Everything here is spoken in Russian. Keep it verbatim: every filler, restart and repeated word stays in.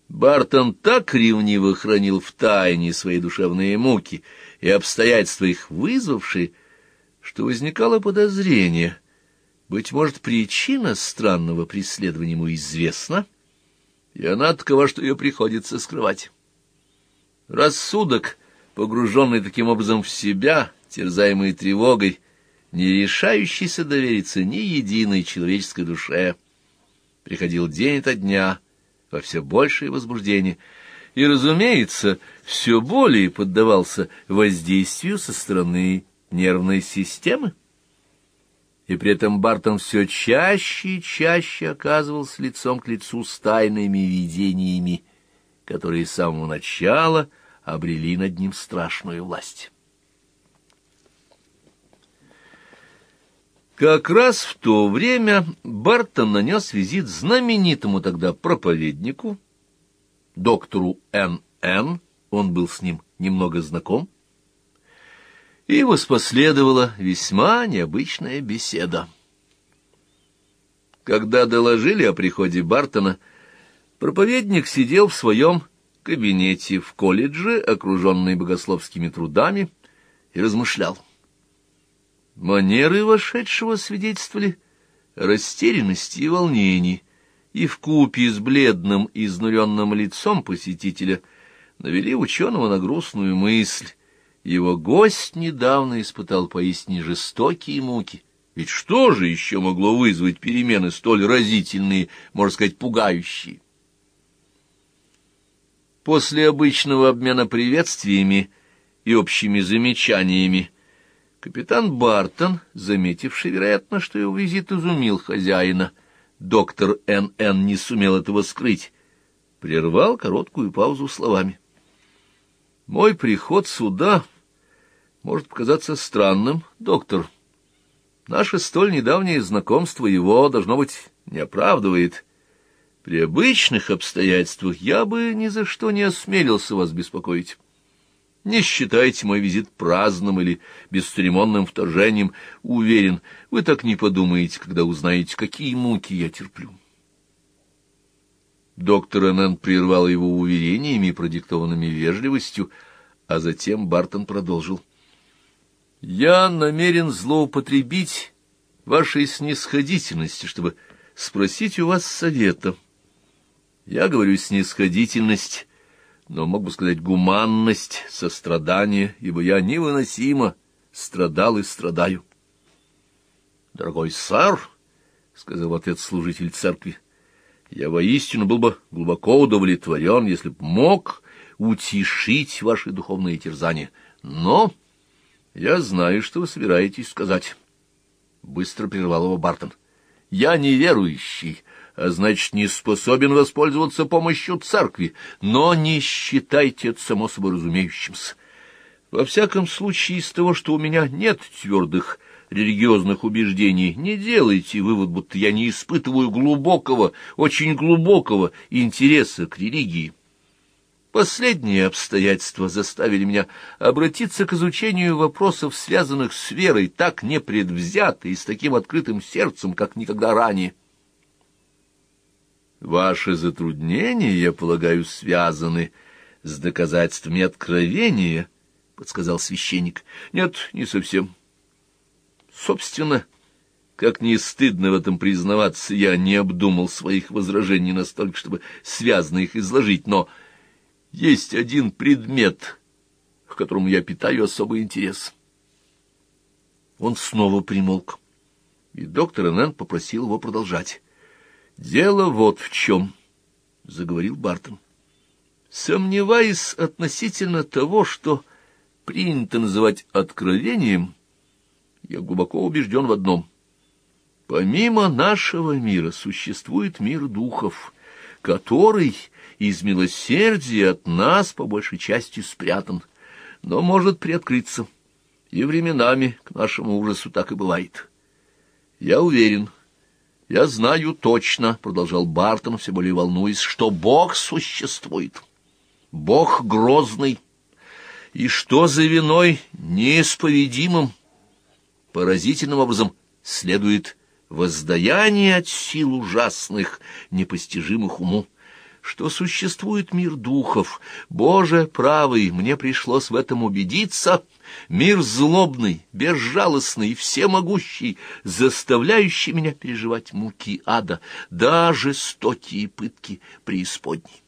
Бартон так ревниво хранил в тайне свои душевные муки и обстоятельства их вызвавшие, что возникало подозрение. Быть может, причина странного преследования ему известна, и она такова, что ее приходится скрывать. Рассудок, погруженный таким образом в себя, терзаемый тревогой, не решающийся довериться ни единой человеческой душе, приходил день ото дня во все большее возбуждение и, разумеется, все более поддавался воздействию со стороны нервной системы. И при этом Бартон все чаще и чаще оказывался лицом к лицу с тайными видениями, которые с самого начала обрели над ним страшную власть. Как раз в то время Бартон нанес визит знаменитому тогда проповеднику, доктору Н Н, он был с ним немного знаком, и воспоследовала весьма необычная беседа. Когда доложили о приходе Бартона, проповедник сидел в своем кабинете в колледже, окруженный богословскими трудами, и размышлял. Манеры вошедшего свидетельствовали о растерянности и волнении, и вкупе с бледным и изнуренным лицом посетителя навели ученого на грустную мысль. Его гость недавно испытал поистине жестокие муки. Ведь что же еще могло вызвать перемены столь разительные, можно сказать, пугающие? После обычного обмена приветствиями и общими замечаниями капитан Бартон, заметивший, вероятно, что его визит изумил хозяина, доктор Н Н не сумел этого скрыть, прервал короткую паузу словами: «Мой приход сюда может показаться странным, доктор. Наше столь недавнее знакомство его, должно быть, не оправдывает. При обычных обстоятельствах я бы ни за что не осмелился вас беспокоить. Не считайте мой визит праздным или бесцеремонным вторжением. Уверен, вы так не подумаете, когда узнаете, какие муки я терплю». Доктор Н Н прервал его уверениями, продиктованными вежливостью, а затем Бартон продолжил: «Я намерен злоупотребить вашей снисходительностью, чтобы спросить у вас совета. Я говорю снисходительность, но мог бы сказать гуманность, сострадание, ибо я невыносимо страдал и страдаю». «Дорогой сэр, — сказал отец служитель церкви, — я воистину был бы глубоко удовлетворен, если б мог утешить ваши духовные терзания. Но я знаю, что вы собираетесь сказать». Быстро прервал его Бартон. «Я неверующий, а значит, не способен воспользоваться помощью церкви, но не считайте это само собой разумеющимся. Во всяком случае, из того, что у меня нет твердых религиозных убеждений, не делайте вывод, будто я не испытываю глубокого, очень глубокого интереса к религии. Последние обстоятельства заставили меня обратиться к изучению вопросов, связанных с верой, так непредвзято и с таким открытым сердцем, как никогда ранее. Ваши затруднения, я полагаю, связаны с доказательствами откровения, — подсказал священник. — Нет, не совсем. Собственно, как не стыдно в этом признаваться, я не обдумал своих возражений настолько, чтобы связно их изложить, но есть один предмет, к которому я питаю особый интерес. Он снова примолк, и доктор Н Н попросил его продолжать. «Дело вот в чем», — заговорил Бартон. «Сомневаясь относительно того, что принято называть откровением, я глубоко убежден в одном. Помимо нашего мира существует мир духов, который из милосердия от нас по большей части спрятан, но может приоткрыться, и временами к нашему ужасу так и бывает. Я уверен, я знаю точно, — продолжал Бартон, все более волнуясь, — что Бог существует, Бог грозный, и что за виной неисповедимым, поразительным образом следует воздаяние от сил ужасных, непостижимых уму, что существует мир духов. Боже правый, мне пришлось в этом убедиться. Мир злобный, безжалостный и всемогущий, заставляющий меня переживать муки ада, даже жестокие пытки преисподней.